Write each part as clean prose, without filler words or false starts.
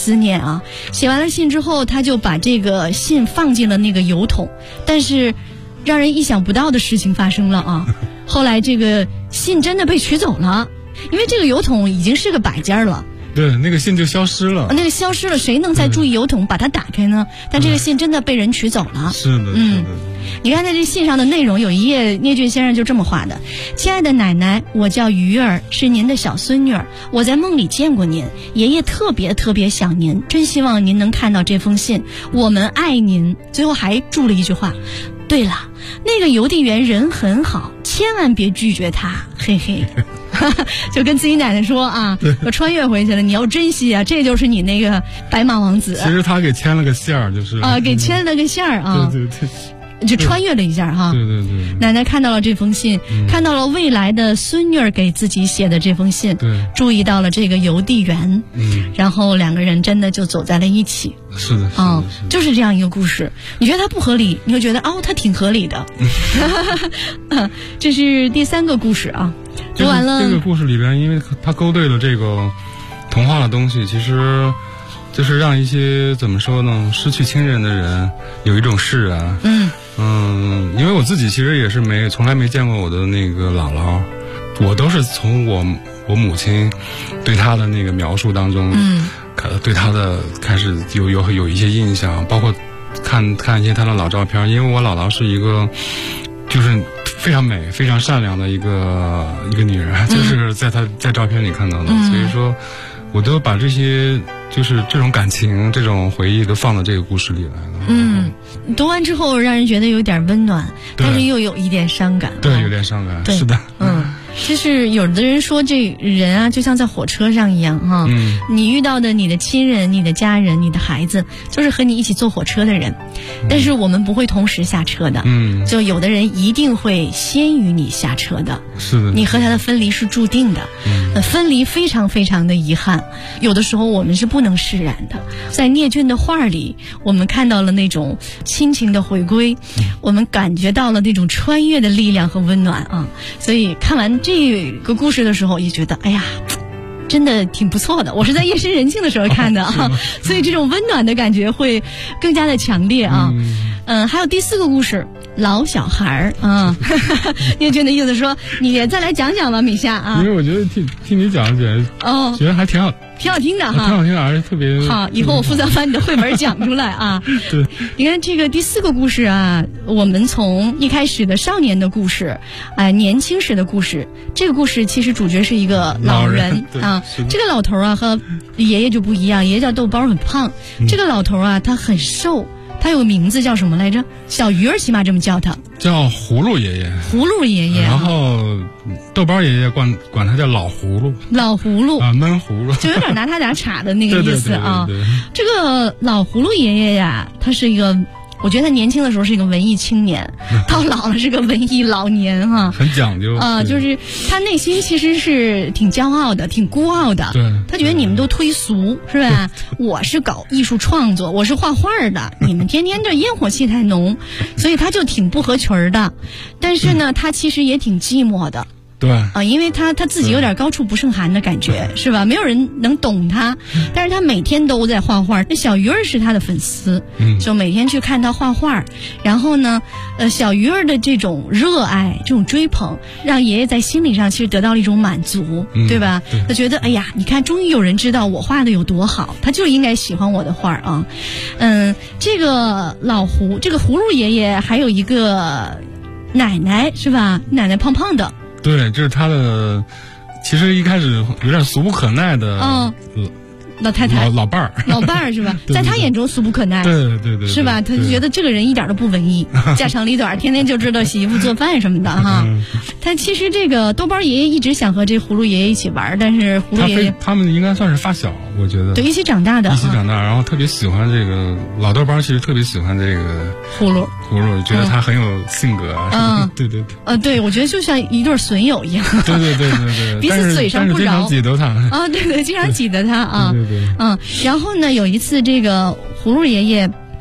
思念啊。写完了信之后，他就把这个信放进了那个邮筒，但是让人意想不到的事情发生了啊！后来这个信真的被取走了，因为这个邮筒已经是个摆件了。 对，那个信就消失了。 那个消失了，谁能再注意邮筒把它打开呢？但这个信真的被人取走了。 是的，是的。 你看在这信上的内容，有一页聂俊先生就这么画的：亲爱的奶奶，我叫鱼儿，是您的小孙女儿，我在梦里见过您，爷爷特别特别想您，真希望您能看到这封信，我们爱您。最后还注了一句话，对了，那个邮递员人很好，千万别拒绝他，嘿嘿。就跟自己奶奶说啊，我穿越回去了，你要珍惜啊，这就是你那个白马王子。 其实他给牵了个线儿，就是给牵了个线儿啊。 对对对， 就穿越了一下哈。 对对对。 奶奶看到了这封信，看到了未来的孙女儿给自己写的这封信， 对， 注意到了这个邮递员，然后两个人真的就走在了一起。 是的，是的， 就是这样一个故事。你觉得它不合理，你会觉得它挺合理的。这是第3个故事啊。读完了这个故事里边，因为它勾兑了这个童话的东西，其实就是让一些怎么说呢，失去亲人的人有一种释然。因为我自己其实也是从来没见过我的那个姥姥，我都是从我母亲对她的那个描述当中，对她的开始有一些印象，包括看一些她的老照片，因为我姥姥是一个就是非常美、非常善良的一个女人，就是在照片里看到的，所以说，我都把这些就是这种感情、这种回忆都放到这个故事里来了。 读完之后让人觉得有点温暖，但是又有一点伤感。 对，有点伤感。是的。 就是有的人说这人啊，就像在火车上一样哈。你遇到的你的亲人、你的家人、你的孩子，就是和你一起坐火车的人，但是我们不会同时下车的。就有的人一定会先于你下车的。 是的。 你和他的分离是注定的。分离非常非常的遗憾，有的时候我们是不能释然的。在聂俊的画里，我们看到了那种亲情的回归，我们感觉到了那种穿越的力量和温暖啊。所以看完这个故事的时候，也觉得哎呀，真的挺不错的。我是在夜深人静的时候看的啊，所以这种温暖的感觉会更加的强烈啊。还有第4个故事，老小孩啊。聂俊的意思说，你再来讲讲吧，米夏啊。 因为我觉得听你讲起来，觉得还挺好听的哈，挺好听的，而且特别好。以后我负责把你的绘本讲出来啊。 对， 你看这个第4个故事啊，我们从一开始的少年的故事，年轻时的故事，这个故事其实主角是一个老人啊。这个老头啊和爷爷就不一样，爷爷叫豆包，很胖，这个老头啊他很瘦。他有个名字叫什么来着？小鱼儿起码这么叫他， 叫葫芦爷爷。 葫芦爷爷。 然后豆包爷爷管他叫老葫芦。 老葫芦啊，闷葫芦， 就有点拿他俩岔的那个意思啊。 对。 这个老葫芦爷爷呀，他是一个。我觉得他年轻的时候是一个文艺青年，到老了是个文艺老年哈。 很讲究就是他内心其实是挺骄傲的，挺孤傲的。 对， 他觉得你们都忒俗是吧？我是搞艺术创作，我是画画的，你们天天这烟火气太浓，所以他就挺不合群的。但是呢，他其实也挺寂寞的。 对因为他自己有点高处不胜寒的感觉，是吧？没有人能懂他，但是他每天都在画画。那小鱼儿是他的粉丝，就每天去看他画画。然后呢，小鱼儿的这种热爱、这种追捧，让爷爷在心理上其实得到了一种满足，对吧？他觉得，哎呀，你看，终于有人知道我画的有多好，他就应该喜欢我的画啊。这个这个葫芦爷爷还有一个奶奶，是吧？奶奶胖胖的。 对，这是他的，其实一开始有点俗不可耐的老太太老伴儿是吧？在他眼中俗不可耐， 对， 是吧？他就觉得这个人一点都不文艺，家长里短，天天就知道洗衣服做饭什么的哈。他其实这个豆包爷爷一直想和这葫芦爷爷一起玩，但是葫芦爷爷他们应该算是发小，我觉得。 对，一起长大的， 然后特别喜欢这个老豆包，其实特别喜欢这个葫芦， 觉得他很有性格啊。对。 对，我觉得就像一对损友一样。 对， 彼此嘴上不饶， 经常挤得他啊，对，经常挤得他啊。 对。 然后呢，有一次这个葫芦爷爷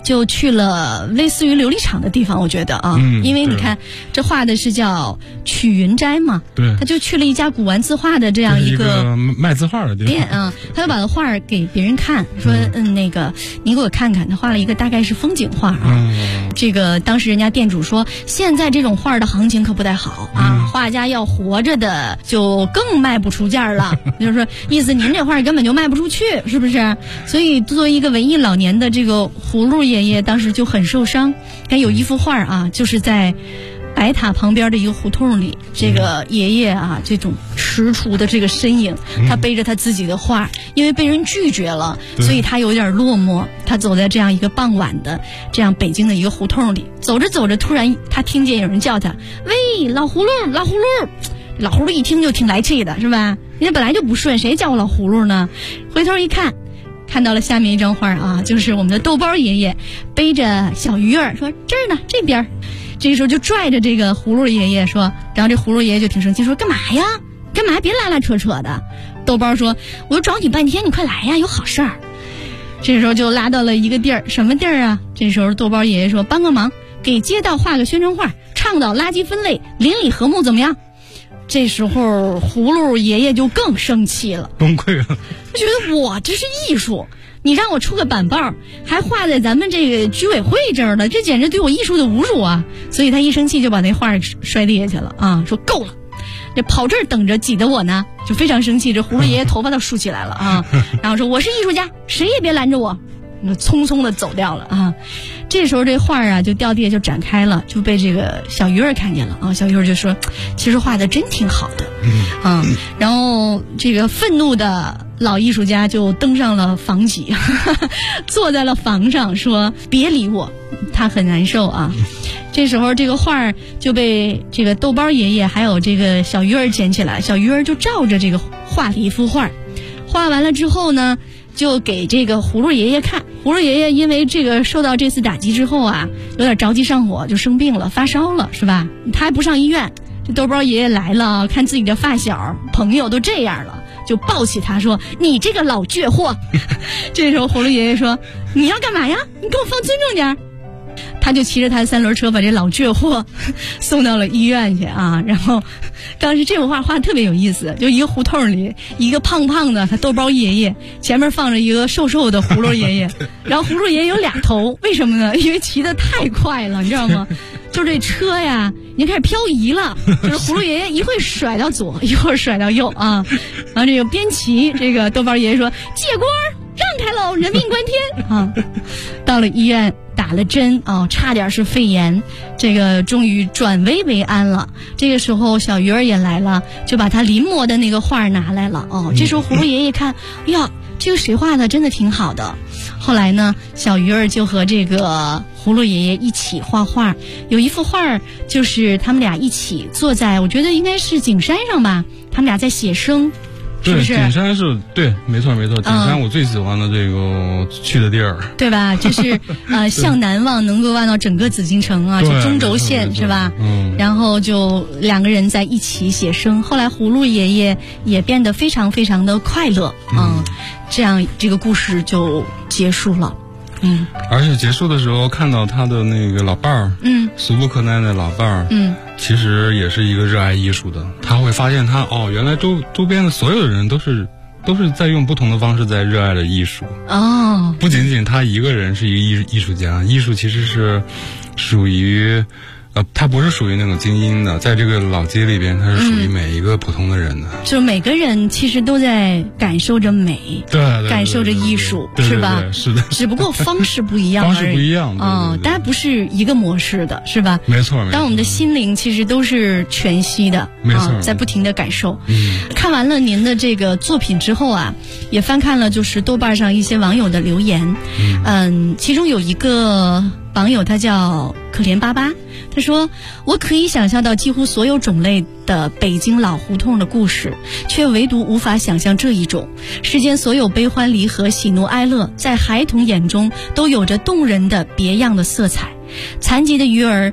就去了类似于琉璃厂的地方，我觉得啊，因为你看这画的是叫曲云斋嘛， 对， 他就去了一家古玩字画的这样一个卖字画的地方店啊，他就把他画给别人看，说那个你给我看看，他画了一个大概是风景画啊，这个当时人家店主说，现在这种画的行情可不太好啊，画家要活着的就更卖不出价了，就是说意思您这画根本就卖不出去，是不是？所以作为一个文艺老年的这个葫芦爷爷，当时就很受伤。还有一幅画啊，就是在白塔旁边的一个胡同里，这个爷爷啊，这种踟蹰的这个身影，他背着他自己的画，因为被人拒绝了，所以他有点落寞。他走在这样一个傍晚的这样北京的一个胡同里，走着走着，突然他听见有人叫他：“喂，老葫芦，老葫芦！”老葫芦一听就挺来气的，是吧？人家本来就不顺，谁叫我老葫芦呢？回头一看，看到了下面一张画啊，就是我们的豆包爷爷背着小鱼儿，说这儿呢，这边。这个时候就拽着这个葫芦爷爷说，然后这葫芦爷爷就挺生气，说干嘛呀？干嘛？别拉拉扯扯的。豆包说，我找你半天，你快来呀，有好事儿。这时候就拉到了一个地儿，什么地儿啊？这时候豆包爷爷说，帮个忙，给街道画个宣传画，倡导垃圾分类，邻里和睦，怎么样？这时候葫芦爷爷就更生气了， 崩溃了， 就觉得我这是艺术，你让我出个板报，还画在咱们这个居委会这儿了，这简直对我艺术的侮辱啊！所以他一生气就把那画摔地下去了啊，说够了，这跑这儿等着挤得我呢，就非常生气。这葫芦爷爷头发都竖起来了啊，然后说我是艺术家，谁也别拦着我，匆匆的走掉了啊。这时候这画啊就掉地下就展开了，就被这个小鱼儿看见了啊。小鱼儿就说，其实画的真挺好的啊。然后这个愤怒的老艺术家就登上了房脊，坐在了房上说，别理我，他很难受啊。这时候这个画就被这个豆包爷爷还有这个小鱼儿捡起来，小鱼儿就照着这个画了一幅画，画完了之后呢，就给这个葫芦爷爷看。葫芦爷爷因为这个受到这次打击之后啊，有点着急上火，就生病了，发烧了，是吧？他还不上医院。这豆包爷爷来了，看自己的发小朋友都这样了，就抱起他说，你这个老倔货。这时候葫芦爷爷说，你要干嘛呀？你给我放尊重点。他就骑着他的三轮车把这老倔货送到了医院去啊。然后当时这幅画画特别有意思，就一个胡同里，一个胖胖的他豆包爷爷，前面放着一个瘦瘦的葫芦爷爷，然后葫芦爷爷有俩头，为什么呢？因为骑得太快了，你知道吗？就这车呀已经开始漂移了，就是葫芦爷爷一会甩到左，一会儿甩到右啊。然后这个边骑，这个豆包爷爷说，借官让开喽，人命关天啊。到了医院打了针啊，差点是肺炎，这个终于转危为安了。这个时候小鱼儿也来了，就把他临摹的那个画拿来了哦。这时候葫芦爷爷看，哎呀，这个谁画的真的挺好的。后来呢，小鱼儿就和这个葫芦爷爷一起画画，有一幅画就是他们俩一起坐在，我觉得应该是景山上吧，他们俩在写生。 对，景山是对，没错没错，景山我最喜欢的这个去的地儿， 对吧？就是向南望能够望到整个紫禁城啊，就中轴线是吧？然后就两个人在一起写生，后来葫芦爷爷也变得非常非常的快乐这样这个故事就结束了。 而且结束的时候看到他的那个老伴儿，俗不可耐的老伴儿，其实也是一个热爱艺术的。他会发现他原来周边的所有的人都是在用不同的方式在热爱的艺术不仅仅他一个人是一个艺术家，艺术其实是属于他不是属于那种精英的，在这个老街里边，他是属于每一个普通的人的。 就每个人其实都在感受着美， 对， 感受着艺术， 对是吧？ 对，是的。 只不过方式不一样而已， 方式不一样大家不是一个模式的，是吧？ 没错。 但我们的心灵其实都是全息的， 没错， 在不停的感受。看完了您的这个作品之后啊，也翻看了就是豆瓣上一些网友的留言，其中有一个网友他叫可怜巴巴，他说，我可以想象到几乎所有种类的北京老胡同的故事，却唯独无法想象这一种。世间所有悲欢离合、喜怒哀乐，在孩童眼中都有着动人的别样的色彩。残疾的鱼儿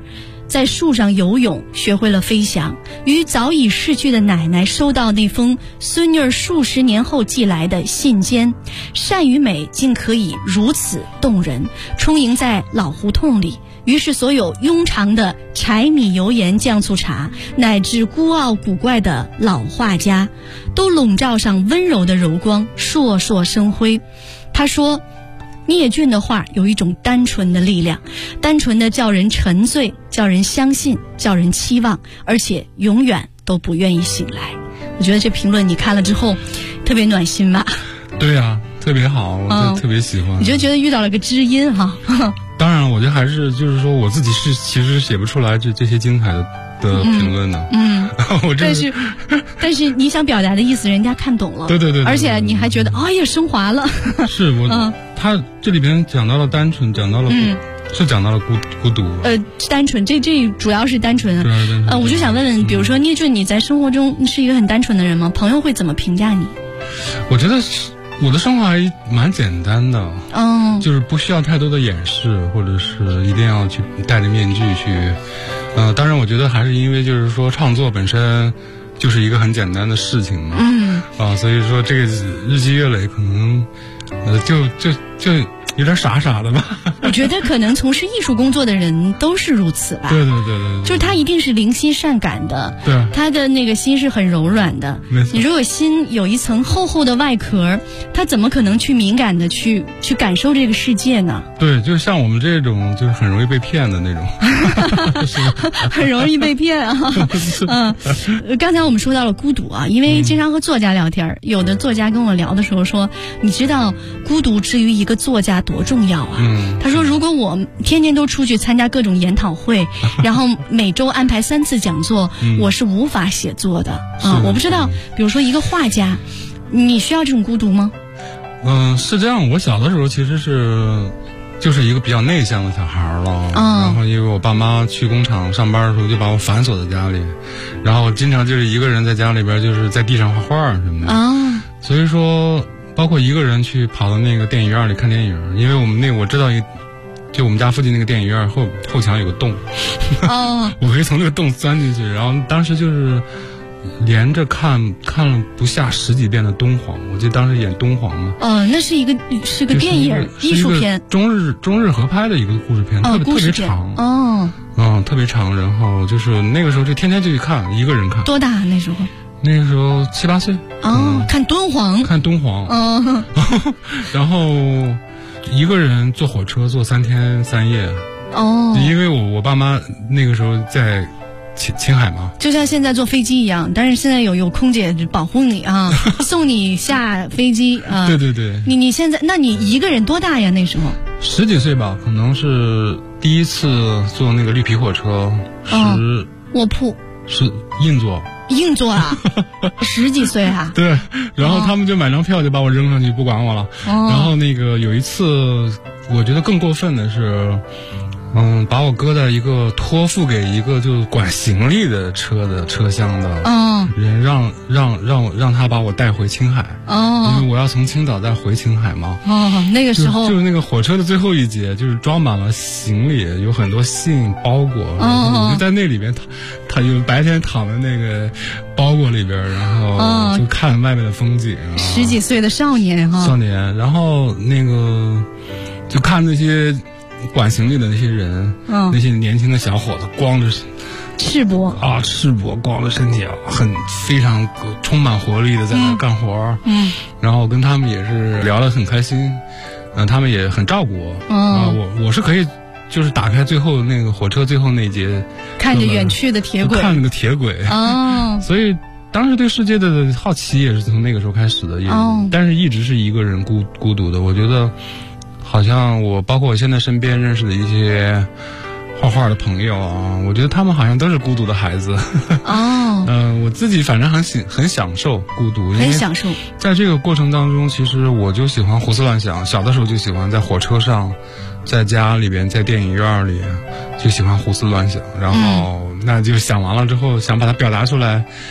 在树上游泳，学会了飞翔，与早已逝去的奶奶收到那封孙女数十年后寄来的信笺，善与美竟可以如此动人，充盈在老胡同里。于是所有庸常的柴米油盐酱醋茶，乃至孤傲古怪的老画家，都笼罩上温柔的柔光，烁烁生辉。他说，聂俊的画有一种单纯的力量，单纯的叫人沉醉，叫人相信，叫人期望，而且永远都不愿意醒来。我觉得这评论你看了之后特别暖心吧？ 对呀，特别好，我就特别喜欢。 你就觉得遇到了个知音哈？ 当然了，我觉得还是就是说我自己是其实写不出来这些精彩的评论的。我但是你想表达的意思人家看懂了。 对， 而且你还觉得哎呀升华了。 是我他这里边讲到了单纯，讲到了是讲到了孤独。 单纯，这主要是单纯啊。我就想问问，比如说聂俊，你在生活中是一个很单纯的人吗？朋友会怎么评价你？ 我觉得我的生活还蛮简单的，就是不需要太多的掩饰，或者是一定要去戴着面具去。当然，我觉得还是因为就是说创作本身就是一个很简单的事情嘛，所以说这个日积月累，可能就有点傻傻的吧。 我觉得可能从事艺术工作的人都是如此吧。 对， 就是他一定是灵心善感的， 对， 他的那个心是很柔软的。 没错， 你如果心有一层厚厚的外壳，他怎么可能去敏感的去感受这个世界呢？对， 就像我们这种就是很容易被骗的那种。 很容易被骗啊。刚才我们说到了孤独啊，因为经常和作家聊天，有的作家跟我聊的时候说，你知道孤独之于一个作家多重要啊。他说如果我天天都出去参加各种研讨会，然后每周安排3次讲座，我是无法写作的啊。我不知道比如说一个画家，你需要这种孤独吗？ 是这样，我小的时候其实就是一个比较内向的小孩了，然后因为我爸妈去工厂上班的时候就把我反锁在家里，然后经常就是一个人在家里边就是在地上画画什么的所以说包括一个人去跑到那个电影院里看电影，因为我知道就我们家附近那个电影院后墙有个洞我可以从那个洞钻进去，然后当时就是连着看了不下10几遍的敦煌，我记得当时演敦煌嘛。那是个电影艺术片，中日合拍的一个故事片，特别长。特别长，然后就是那个时候就天天就去看，一个人看。多大那时候？那个时候7、8岁。看敦煌。然后一个人坐火车坐3天3夜。因为我爸妈那个时候在青海嘛，就像现在坐飞机一样，但是现在有空姐保护你啊，送你下飞机啊。对。你现在，那你一个人多大呀？那时候10几岁吧，可能是第一次坐那个绿皮火车，卧铺是硬座啊，10几岁啊。对，然后他们就买张票就把我扔上去，不管我了。然后那个有一次，我觉得更过分的是。把我搁在一个托付给一个就是管行李的车厢的人，让他把我带回青海。因为我要从青岛再回青海嘛。那个时候就是那个火车的最后一节，就是装满了行李，有很多信包裹。我就在那里边，他就白天躺在那个包裹里边，然后就看外面的风景。10几岁的少年，然后那个就看那些。管行李的那些人，那些年轻的小伙子，光着赤膊光着身体非常充满活力的在那干活。然后跟他们也是聊得很开心，他们也很照顾我。我是可以就是打开最后那个火车最后那节，看着远去的铁轨，看那个铁轨所以当时对世界的好奇也是从那个时候开始的，但是一直是一个人孤独的。我觉得。好像包括我现在身边认识的一些画画的朋友啊，我觉得他们好像都是孤独的孩子。我自己反正很享受孤独，很享受。在这个过程当中，其实我就喜欢胡思乱想，小的时候就喜欢在火车上，在家里边，在电影院里，就喜欢胡思乱想，然后那就想完了之后，想把它表达出来。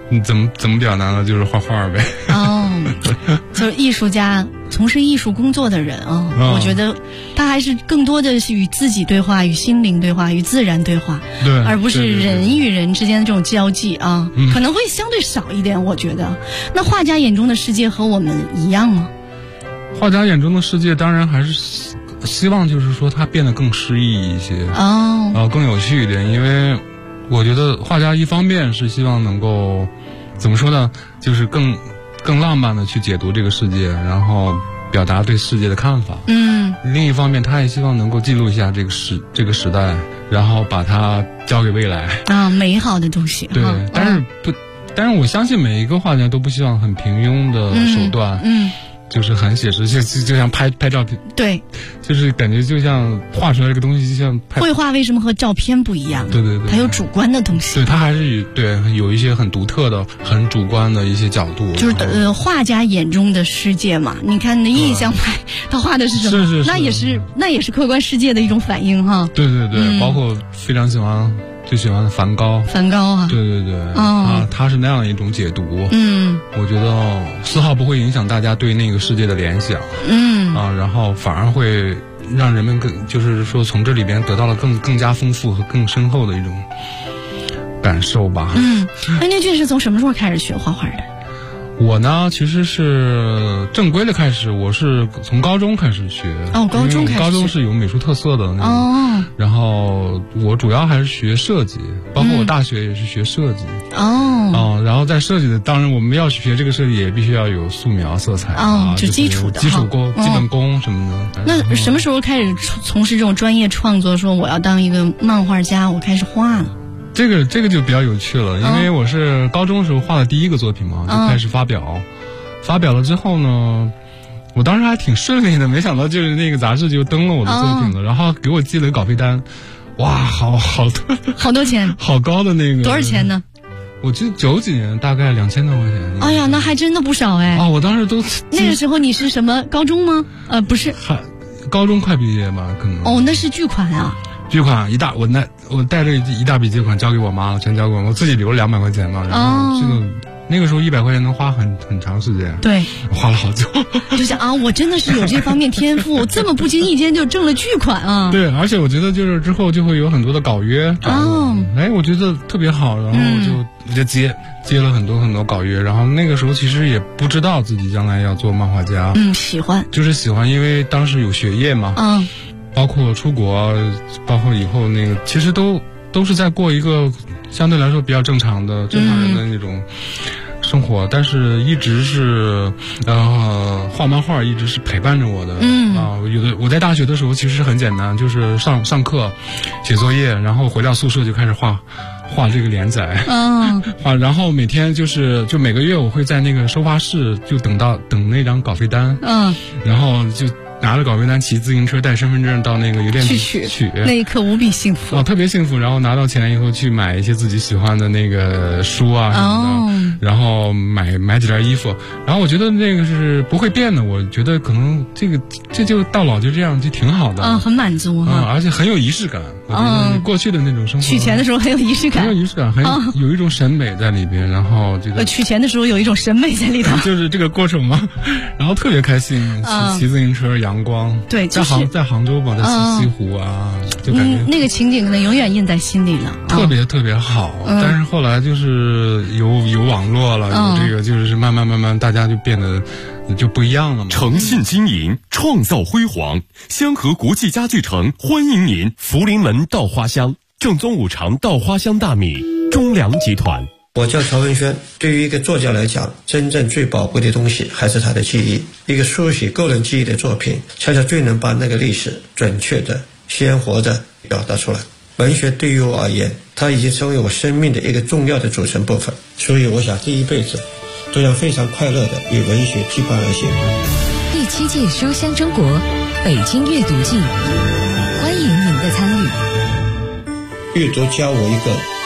你怎么表达呢？就是画画呗。 哦，就是艺术家，从事艺术工作的人啊，我觉得他还是更多的是与自己对话，与心灵对话，与自然对话， 对， 而不是人与人之间的这种交际啊，可能会相对少一点。我觉得，那画家眼中的世界和我们一样吗？ 画家眼中的世界当然还是希望就是说它变得更诗意一些更有趣一点，因为我觉得画家一方面是希望能够怎么说呢，就是更浪漫的去解读这个世界，然后表达对世界的看法。另一方面他也希望能够记录一下这个时代，然后把它交给未来美好的东西。 对，但是我相信每一个画家都不希望很平庸的手段。就是很写实，就像拍照片，对，就是感觉就像画出来这个东西，就像绘画为什么和照片不一样？ 对， 它有主观的东西。 对，它还是有一些很独特的、很主观的一些角度。 就是画家眼中的世界嘛。你看那印象派，他画的是什么？ 是， 那也是客观世界的一种反应哈。 对，包括非常最喜欢的梵高啊，对，他是那样一种解读，我觉得丝毫不会影响大家对那个世界的联想，然后反而会让人们就是说从这里边得到了更加丰富和更深厚的一种感受吧。 那俊是从什么时候开始学画画的？ 我呢，其实是正规的开始，我是从高中开始学。 高中开始学。 高中是有美术特色的那种。然后我主要还是学设计，包括我大学也是学设计。然后在设计的，当然我们要学这个设计，也必须要有素描、色彩就基础的基本功什么的。 那什么时候开始从事这种专业创作？说我要当一个漫画家，我开始画了。 这个就比较有趣了，因为我是高中的时候画的第一个作品嘛，就开始发表了之后呢，我当时还挺顺利的，没想到就是那个杂志就登了我的作品了，然后给我寄了稿费单，哇，好多钱，好高的那个， 多少钱呢？ 我记得90几年大概2000多块钱。 哎呀，那还真的不少哎。 我当时都那个时候你是什么高中吗？不是， 高中快毕业吧，可能。 那是巨款啊。 巨款我带着一大笔巨款交给我妈了，全交给我自己留了200块钱嘛，然后那个时候100块钱能花很长时间，对，花了好久。 就想我真的是有这方面天赋，这么不经意间就挣了巨款啊！ 对，而且我觉得就是之后就会有很多的稿约我觉得特别好，然后就接了很多稿约，然后那个时候其实也不知道自己将来要做漫画家， 喜欢， 因为当时有学业嘛，包括出国，包括以后那个，其实都是在过一个相对来说比较正常人的那种生活，但是一直是画漫画一直是陪伴着我的。我在大学的时候其实很简单，就是上课写作业，然后回到宿舍就开始画这个连载，然后每天就每个月我会在那个收发室就等那张稿费单，然后就拿着稿费单骑自行车带身份证到那个邮电局取， 那一刻无比幸福特别幸福。然后拿到钱以后去买一些自己喜欢的那个书啊什么的，然后买几件衣服，然后我觉得那个是不会变的，我觉得可能这就到老就这样就挺好的很满足而且很有仪式感。我觉得过去的那种生活取钱的时候很有仪式感， 有一种审美在里边，然后觉得取钱的时候有一种审美在里头就是这个过程嘛，然后特别开心，骑自行车阳光， 对， 在杭州吧，在西湖就感觉那个情景可能永远印在心里了， 特别特别好。但是后来就是有网络了，有这个就是慢慢大家就变得就不一样了嘛。 诚信经营，创造辉煌。香河国际家具城欢迎您，福临门稻花香，正宗五常稻花香大米，中粮集团。 我叫曹文轩。对于一个作家来讲，真正最宝贵的东西还是他的记忆。一个书写个人记忆的作品，恰恰最能把那个历史准确的、鲜活的表达出来。文学对于我而言，它已经成为我生命的一个重要的组成部分。所以我想这一辈子都要非常快乐的与文学羁绊而行。 第7届书香中国北京阅读季，欢迎您的参与。 阅读教我一个